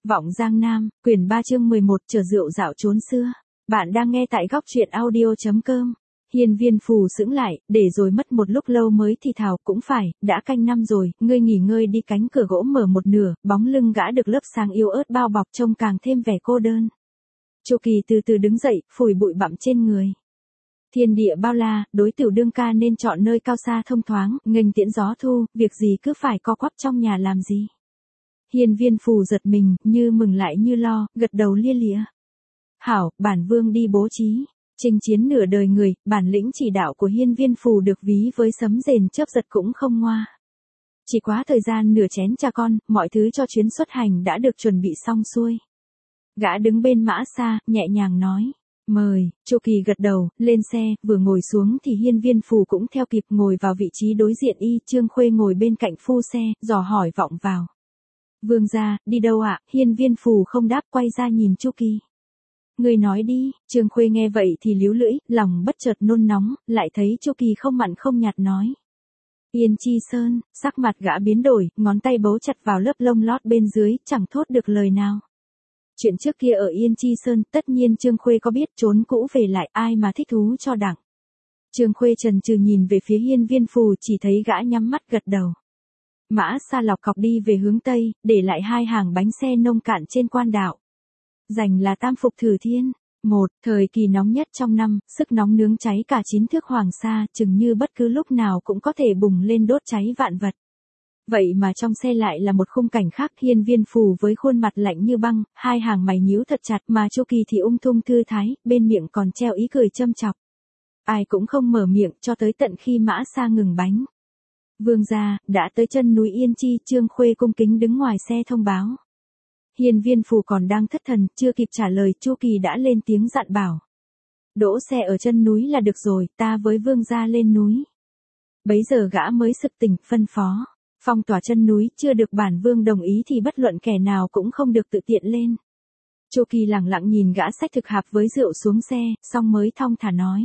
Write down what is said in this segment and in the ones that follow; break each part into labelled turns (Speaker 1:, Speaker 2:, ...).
Speaker 1: Vọng Giang Nam, quyển 3 chương 11 chở rượu dạo trốn xưa. Bạn đang nghe tại góc truyện audio.com. Hiên Viên Phù sững lại, để rồi mất một lúc lâu mới thì thào, cũng phải, đã canh năm rồi, ngươi nghỉ ngơi đi. Cánh cửa gỗ mở một nửa, bóng lưng gã được lớp sáng yếu ớt bao bọc trông càng thêm vẻ cô đơn. Chu Kỳ từ từ đứng dậy, phủi bụi bặm trên người. Thiên địa bao la, đối Tiểu đương ca nên chọn nơi cao xa thông thoáng, nghênh tiễn gió thu, việc gì cứ phải co quắp trong nhà làm gì. Hiên Viên Phù giật mình, như mừng lại như lo, gật đầu lia lịa. Hảo, bản vương đi bố trí. Chinh chiến nửa đời người, bản lĩnh chỉ đạo của Hiên Viên Phù được ví với sấm rền chớp giật cũng không ngoa. Chỉ quá thời gian nửa chén trà con, mọi thứ cho chuyến xuất hành đã được chuẩn bị xong xuôi. Gã đứng bên mã xa, nhẹ nhàng nói. Mời. Chu Kỳ gật đầu, lên xe, vừa ngồi xuống thì Hiên Viên Phù cũng theo kịp ngồi vào vị trí đối diện y. Trương Khuê ngồi bên cạnh phu xe, dò hỏi vọng vào. Vương gia, đi đâu ạ? Hiên Viên Phù không đáp, quay ra nhìn Chu Kỳ. Người nói đi. Trương Khuê nghe vậy thì líu lưỡi, lòng bất chợt nôn nóng, lại thấy Chu Kỳ không mặn không nhạt nói. Yên Chi Sơn. Sắc mặt gã biến đổi, ngón tay bấu chặt vào lớp lông lót bên dưới, chẳng thốt được lời nào. Chuyện trước kia ở Yên Chi Sơn, tất nhiên Trương Khuê có biết, trốn cũ về lại, ai mà thích thú cho đặng. Trương Khuê chần chừ nhìn về phía Hiên Viên Phù, chỉ thấy gã nhắm mắt gật đầu. Mã xa lọc cọc đi về hướng Tây, để lại 2 hàng bánh xe nông cạn trên quan đạo. Giành là Tam Phục Thử Thiên. Một, thời kỳ nóng nhất trong năm, sức nóng nướng cháy cả 9 thước Hoàng Sa, chừng như bất cứ lúc nào cũng có thể bùng lên đốt cháy vạn vật. Vậy mà trong xe lại là một khung cảnh khác. Hiên Viên Phù với khuôn mặt lạnh như băng, 2 hàng mày nhíu thật chặt, mà Chu Kỳ thì ung dung thư thái, bên miệng còn treo ý cười châm chọc. Ai cũng không mở miệng cho tới tận khi mã xa ngừng bánh. Vương gia, đã tới chân núi Yên Chi. Trương Khuê cung kính đứng ngoài xe thông báo. Hiên Viên Phù còn đang thất thần, chưa kịp trả lời, Chu Kỳ đã lên tiếng dặn bảo. Đỗ xe ở chân núi là được rồi, ta với vương gia lên núi. Bấy giờ gã mới sực tỉnh, phân phó. Phong tỏa chân núi, chưa được bản vương đồng ý thì bất luận kẻ nào cũng không được tự tiện lên. Chu Kỳ lẳng lặng nhìn gã xách thực hạp với rượu xuống xe, xong mới thong thả nói.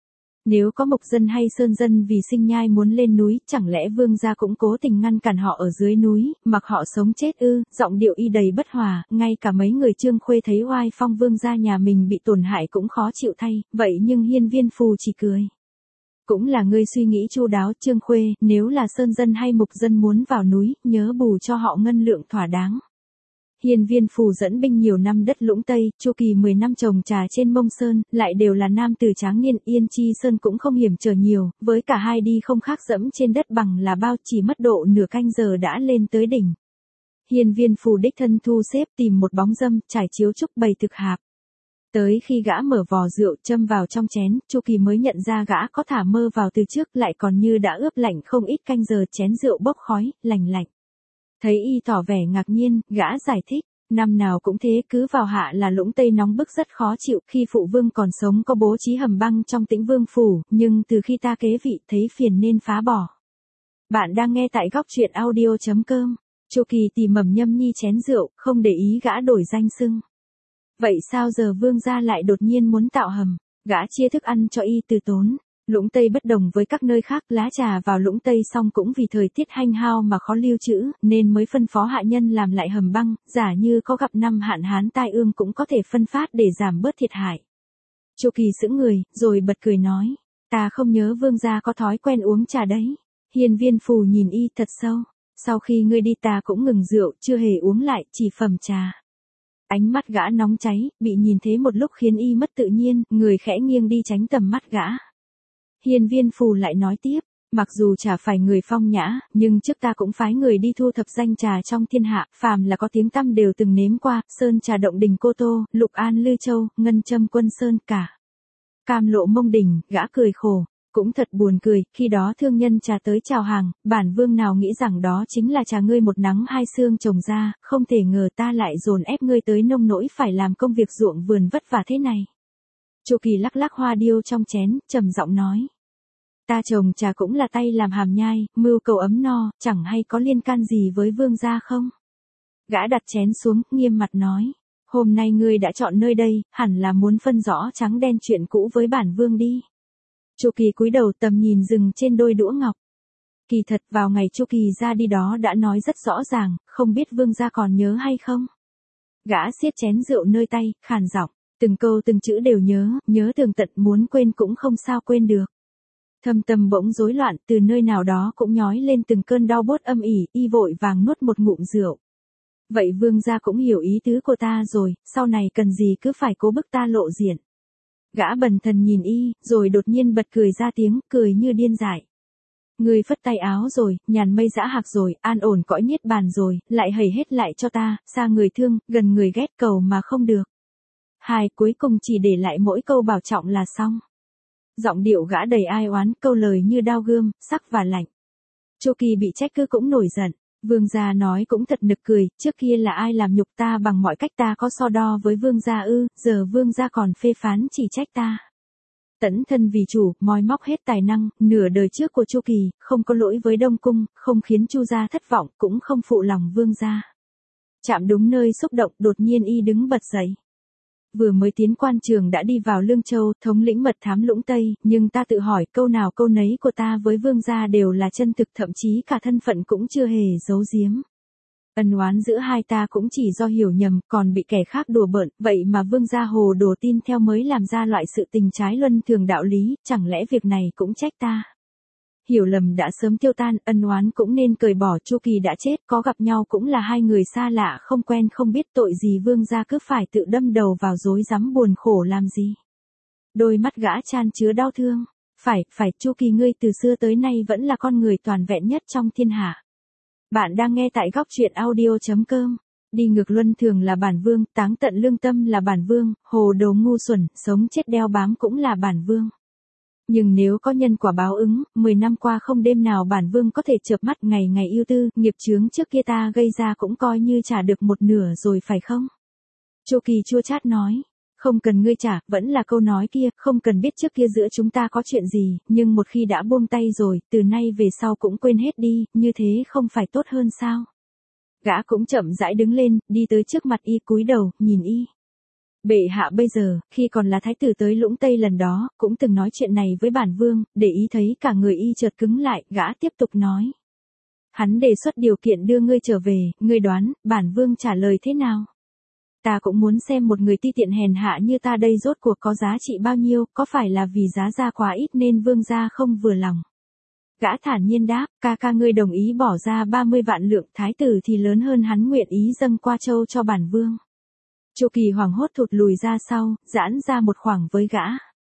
Speaker 1: Nếu có mục dân hay sơn dân vì sinh nhai muốn lên núi, chẳng lẽ vương gia cũng cố tình ngăn cản họ ở dưới núi, mặc họ sống chết ư? Giọng điệu y đầy bất hòa, ngay cả mấy người Trương Khuê thấy oai phong vương gia nhà mình bị tổn hại cũng khó chịu thay, vậy nhưng Hiên Viên Phù chỉ cười. Cũng là ngươi suy nghĩ chu đáo, Trương Khuê, nếu là sơn dân hay mục dân muốn vào núi, nhớ bù cho họ ngân lượng thỏa đáng. Hiên Viên Phù dẫn binh nhiều năm đất Lũng Tây, Chu Kỳ 10 năm trồng trà trên Mông Sơn, lại đều là nam tử tráng niên. Yên Chi Sơn cũng không hiểm trở nhiều, với cả hai đi không khác dẫm trên đất bằng là bao, chỉ mất độ nửa canh giờ đã lên tới đỉnh. Hiên Viên Phù đích thân thu xếp tìm một bóng râm, trải chiếu trúc bày thực hạp. Tới khi gã mở vò rượu châm vào trong chén, Chu Kỳ mới nhận ra gã có thả mơ vào từ trước, lại còn như đã ướp lạnh không ít canh giờ, chén rượu bốc khói, lành lạnh. Thấy y tỏ vẻ ngạc nhiên, gã giải thích, năm nào cũng thế, cứ vào hạ là Lũng Tây nóng bức rất khó chịu. Khi phụ vương còn sống có bố trí hầm băng trong Tĩnh Vương phủ, nhưng từ khi ta kế vị thấy phiền nên phá bỏ. Bạn đang nghe tại góc truyện audio.com. Chu Kỳ tỉ mẩm nhâm nhi chén rượu, không để ý gã đổi danh xưng. Vậy sao giờ vương gia lại đột nhiên muốn tạo hầm? Gã chia thức ăn cho y từ tốn. Lũng Tây bất đồng với các nơi khác, lá trà vào Lũng Tây xong cũng vì thời tiết hanh hao mà khó lưu trữ, nên mới phân phó hạ nhân làm lại hầm băng, giả như có gặp năm hạn hán tai ương cũng có thể phân phát để giảm bớt thiệt hại. Chu Kỳ sững người, rồi bật cười nói, ta không nhớ vương gia có thói quen uống trà đấy. Hiên Viên Phù nhìn y thật sâu, sau khi ngươi đi ta cũng ngừng rượu, chưa hề uống lại, chỉ phẩm trà. Ánh mắt gã nóng cháy, bị nhìn thế một lúc khiến y mất tự nhiên, người khẽ nghiêng đi tránh tầm mắt gã. Hiên Viên Phù lại nói tiếp, mặc dù chả phải người phong nhã, nhưng trước ta cũng phái người đi thu thập danh trà trong thiên hạ, phàm là có tiếng tăm đều từng nếm qua, sơn trà Động Đình Cô Tô, Lục An Lư Châu, Ngân Châm Quân Sơn cả. Cam Lộ Mông Đình, gã cười khổ, cũng thật buồn cười, khi đó thương nhân trà tới chào hàng, bản vương nào nghĩ rằng đó chính là trà ngươi một nắng hai sương trồng ra, không thể ngờ ta lại dồn ép ngươi tới nông nỗi phải làm công việc ruộng vườn vất vả thế này. Chu Kỳ lắc lắc hoa điêu trong chén, trầm giọng nói. Ta trồng trà cũng là tay làm hàm nhai, mưu cầu ấm no, chẳng hay có liên can gì với vương gia không? Gã đặt chén xuống, nghiêm mặt nói. Hôm nay ngươi đã chọn nơi đây, hẳn là muốn phân rõ trắng đen chuyện cũ với bản vương đi. Chu Kỳ cúi đầu, tầm nhìn dừng trên đôi đũa ngọc. Kỳ thật vào ngày Chu Kỳ ra đi đó đã nói rất rõ ràng, không biết vương gia còn nhớ hay không? Gã siết chén rượu nơi tay, khàn giọng, từng câu từng chữ đều nhớ tường tận, muốn quên cũng không sao quên được. Thâm tâm bỗng rối loạn, từ nơi nào đó cũng nhói lên từng cơn đau bốt âm ỉ, y vội vàng nuốt một ngụm rượu. Vậy vương gia cũng hiểu ý tứ của ta rồi, sau này cần gì cứ phải cố bức ta lộ diện. Gã bần thần nhìn y, rồi đột nhiên bật cười ra tiếng, cười như điên dại. Người phất tay áo rồi, nhàn mây dã hạc rồi, an ổn cõi niết bàn rồi, lại hầy hết lại cho ta, xa người thương, gần người ghét, cầu mà không được. Hai, cuối cùng chỉ để lại mỗi câu bảo trọng là xong. Giọng điệu gã đầy ai oán, câu lời như đao gươm, sắc và lạnh. Chu Kỳ bị trách cứ cũng nổi giận. Vương gia nói cũng thật nực cười, trước kia là ai làm nhục ta bằng mọi cách, ta có so đo với vương gia ư, giờ vương gia còn phê phán chỉ trách ta. Tẫn thân vì chủ, moi móc hết tài năng, nửa đời trước của Chu Kỳ, không có lỗi với Đông Cung, không khiến Chu gia thất vọng, cũng không phụ lòng vương gia. Chạm đúng nơi xúc động, đột nhiên y đứng bật dậy. Vừa mới tiến quan trường đã đi vào Lương Châu, thống lĩnh mật thám Lũng Tây, nhưng ta tự hỏi, câu nào câu nấy của ta với vương gia đều là chân thực, thậm chí cả thân phận cũng chưa hề giấu giếm. Ân oán giữa hai ta cũng chỉ do hiểu nhầm, còn bị kẻ khác đùa bỡn, vậy mà vương gia hồ đồ tin theo mới làm ra loại sự tình trái luân thường đạo lý, chẳng lẽ việc này cũng trách ta? Hiểu lầm đã sớm tiêu tan, ân oán cũng nên cởi bỏ, Chu Kỳ đã chết, có gặp nhau cũng là hai người xa lạ không quen không biết, tội gì vương gia cứ phải tự đâm đầu vào rối rắm buồn khổ làm gì. Đôi mắt gã chan chứa đau thương. Phải, Chu Kỳ, ngươi từ xưa tới nay vẫn là con người toàn vẹn nhất trong thiên hạ. Bạn đang nghe tại góc truyện audio.com. Đi ngược luân thường là bản vương, táng tận lương tâm là bản vương, hồ đồ ngu xuẩn, sống chết đeo bám cũng là bản vương. Nhưng nếu có nhân quả báo ứng, 10 năm qua không đêm nào bản vương có thể chợp mắt, ngày ngày yêu tư, nghiệp chướng trước kia ta gây ra cũng coi như trả được một nửa rồi phải không? Chu Kỳ chua chát nói, không cần ngươi trả, vẫn là câu nói kia, không cần biết trước kia giữa chúng ta có chuyện gì, nhưng một khi đã buông tay rồi, từ nay về sau cũng quên hết đi, như thế không phải tốt hơn sao? Gã cũng chậm rãi đứng lên, đi tới trước mặt y, cúi đầu, nhìn y. Bệ hạ bây giờ, khi còn là thái tử tới Lũng Tây lần đó, cũng từng nói chuyện này với bản vương, để ý thấy cả người y chợt cứng lại, gã tiếp tục nói. Hắn đề xuất điều kiện đưa ngươi trở về, ngươi đoán, bản vương trả lời thế nào? Ta cũng muốn xem một người ti tiện hèn hạ như ta đây rốt cuộc có giá trị bao nhiêu, có phải là vì giá ra quá ít nên vương gia không vừa lòng? Gã thản nhiên đáp, ca ngươi đồng ý bỏ ra 30 vạn lượng, thái tử thì lớn hơn hắn nguyện ý dâng qua châu cho bản vương. Chu Kỳ hoảng hốt thụt lùi ra sau, giãn ra một khoảng với gã.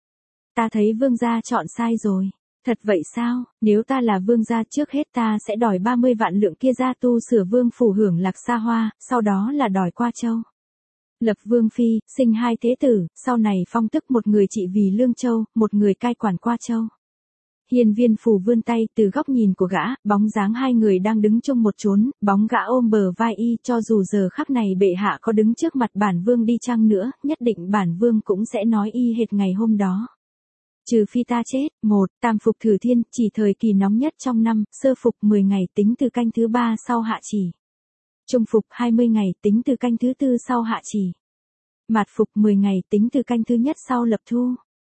Speaker 1: Ta thấy vương gia chọn sai rồi. Thật vậy sao? Nếu ta là vương gia, trước hết ta sẽ đòi 30 vạn lượng kia ra tu sửa vương phủ hưởng lạc xa hoa, sau đó là đòi qua châu. Lập vương phi, sinh hai thế tử, sau này phong tức một người trị vì Lương Châu, một người cai quản qua châu. Hiên Viên Phù vươn tay, từ góc nhìn của gã, bóng dáng hai người đang đứng chung một chốn, bóng gã ôm bờ vai y, cho dù giờ khắc này bệ hạ có đứng trước mặt bản vương đi chăng nữa, nhất định bản vương cũng sẽ nói y hệt ngày hôm đó. Trừ phi ta chết, 1. Tam phục thử thiên, chỉ thời kỳ nóng nhất trong năm, sơ phục 10 ngày tính từ canh thứ 3 sau hạ chỉ. Trung phục 20 ngày tính từ canh thứ 4 sau hạ chỉ. Mạt phục 10 ngày tính từ canh thứ nhất sau lập thu.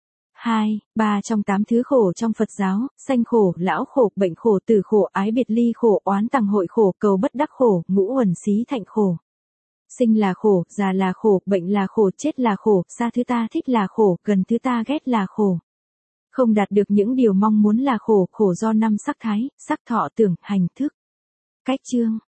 Speaker 1: 2, 3 trong 8 thứ khổ trong Phật giáo, sanh khổ, lão khổ, bệnh khổ, tử khổ, ái biệt ly khổ, oán tằng hội khổ, cầu bất đắc khổ, ngũ uẩn xí thạnh khổ. Sinh là khổ, già là khổ, bệnh là khổ, chết là khổ, xa thứ ta thích là khổ, gần thứ ta ghét là khổ. Không đạt được những điều mong muốn là khổ, khổ do năm sắc thái, sắc thọ tưởng, hành thức. Cách chương.